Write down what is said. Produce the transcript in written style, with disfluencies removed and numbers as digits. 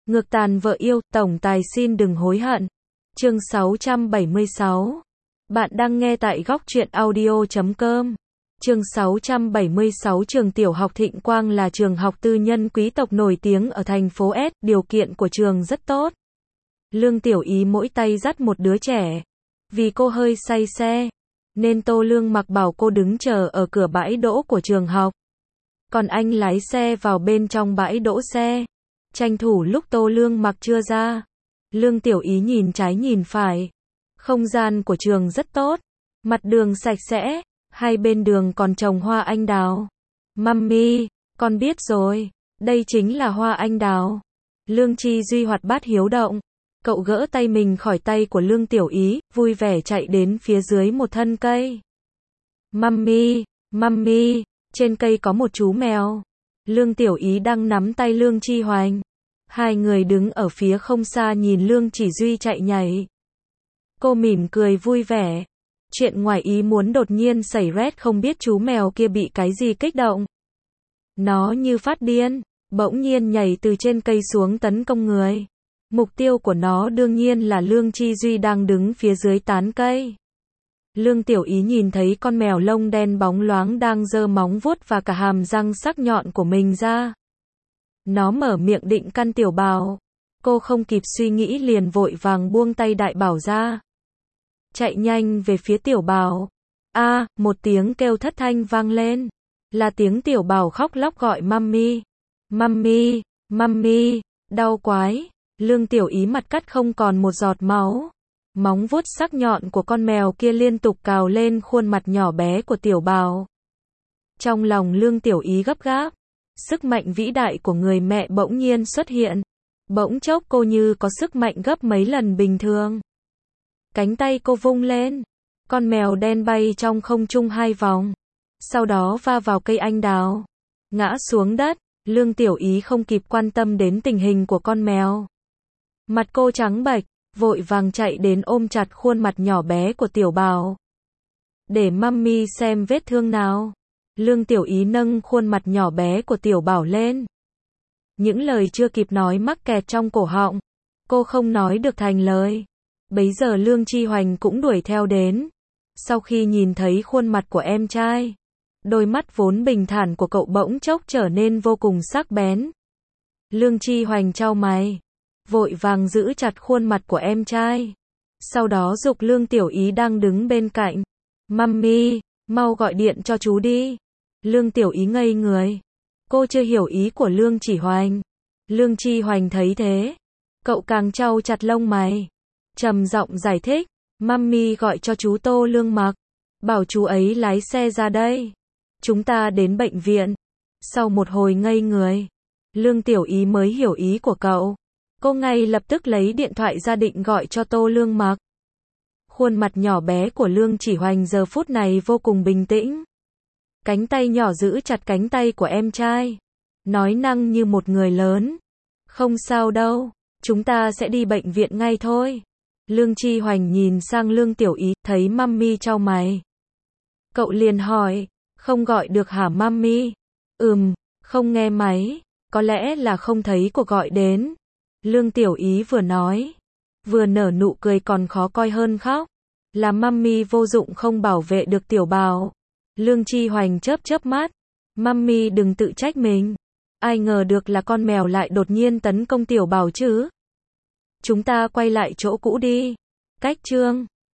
Ngược tàn vợ yêu, tổng tài xin đừng hối hận. Chương 676. Bạn đang nghe tại góc truyện audio.com. Chương 676. Trường tiểu học Thịnh Quang là trường học tư nhân quý tộc nổi tiếng ở thành phố S, điều kiện của trường rất tốt. Lương Tiểu Ý mỗi tay dắt một đứa trẻ. Vì cô hơi say xe, nên Tô Lương Mặc bảo cô đứng chờ ở cửa bãi đỗ của trường học. Còn anh lái xe vào bên trong bãi đỗ xe. Tranh thủ lúc Tô Lương Mặc chưa ra. Lương Tiểu Ý nhìn trái nhìn phải. Không gian của trường rất tốt. Mặt đường sạch sẽ. Hai bên đường còn trồng hoa anh đào. Mummy, con biết rồi. Đây chính là hoa anh đào. Lương Chi Duy hoạt bát hiếu động. Cậu gỡ tay mình khỏi tay của Lương Tiểu Ý, vui vẻ chạy đến phía dưới một thân cây. Mummy, mummy, trên cây có một chú mèo. Lương Tiểu Ý đang nắm tay Lương Chi Hoành. Hai người đứng ở phía không xa nhìn Lương Chỉ Duy chạy nhảy. Cô mỉm cười vui vẻ. Chuyện ngoài ý muốn đột nhiên xảy ra, không biết chú mèo kia bị cái gì kích động. Nó như phát điên, bỗng nhiên nhảy từ trên cây xuống tấn công người. Mục tiêu của nó đương nhiên là Lương Chi Duy đang đứng phía dưới tán cây. Lương Tiểu Ý nhìn thấy con mèo lông đen bóng loáng đang giơ móng vuốt và cả hàm răng sắc nhọn của mình ra. Nó mở miệng định căn Tiểu Bảo. Cô không kịp suy nghĩ liền vội vàng buông tay Đại Bảo ra. Chạy nhanh về phía Tiểu Bảo. Một tiếng kêu thất thanh vang lên. Là tiếng Tiểu Bảo khóc lóc gọi mummy. Mummy, mummy, đau quái. Lương Tiểu Ý mặt cắt không còn một giọt máu. Móng vuốt sắc nhọn của con mèo kia liên tục cào lên khuôn mặt nhỏ bé của Tiểu Bảo. Trong lòng Lương Tiểu Ý gấp gáp. Sức mạnh vĩ đại của người mẹ bỗng nhiên xuất hiện. Bỗng chốc cô như có sức mạnh gấp mấy lần bình thường. Cánh tay cô vung lên. Con mèo đen bay trong không trung 2 vòng. Sau đó va vào cây anh đào. Ngã xuống đất. Lương Tiểu Ý không kịp quan tâm đến tình hình của con mèo. Mặt cô trắng bệch, vội vàng chạy đến ôm chặt khuôn mặt nhỏ bé của Tiểu Bảo. Để mummy xem vết thương nào. Lương Tiểu Ý nâng khuôn mặt nhỏ bé của Tiểu Bảo lên. Những lời chưa kịp nói mắc kẹt trong cổ họng. Cô không nói được thành lời. Bấy giờ Lương Chi Hoành cũng đuổi theo đến. Sau khi nhìn thấy khuôn mặt của em trai, đôi mắt vốn bình thản của cậu bỗng chốc trở nên vô cùng sắc bén. Lương Chi Hoành chau mày, vội vàng giữ chặt khuôn mặt của em trai. Sau đó giục Lương Tiểu Ý đang đứng bên cạnh. Mummy, mau gọi điện cho chú đi. Lương Tiểu Ý ngây người. Cô chưa hiểu ý của Lương Chỉ Hoành. Lương Chi Hoành thấy thế. Cậu càng chau chặt lông mày. Trầm giọng giải thích. Mummy gọi cho chú Tô Lương Mặc. Bảo chú ấy lái xe ra đây. Chúng ta đến bệnh viện. Sau một hồi ngây người, Lương Tiểu Ý mới hiểu ý của cậu. Cô ngay lập tức lấy điện thoại ra định gọi cho Tô Lương Mặc. Khuôn mặt nhỏ bé của Lương Chỉ Hoành giờ phút này vô cùng bình tĩnh. Cánh tay nhỏ giữ chặt cánh tay của em trai. Nói năng như một người lớn. Không sao đâu, chúng ta sẽ đi bệnh viện ngay thôi. Lương Chi Hoành nhìn sang Lương Tiểu Ý, thấy mummy chau mày. Cậu liền hỏi, không gọi được hả mummy? Không nghe máy, có lẽ là không thấy cuộc gọi đến. Lương Tiểu Ý vừa nói, vừa nở nụ cười còn khó coi hơn khóc. Là mummy vô dụng không bảo vệ được Tiểu Bảo. Lương Chi Hoành chớp chớp mắt. Mummy đừng tự trách mình. Ai ngờ được là con mèo lại đột nhiên tấn công Tiểu Bảo chứ. Chúng ta quay lại chỗ cũ đi. Cách chương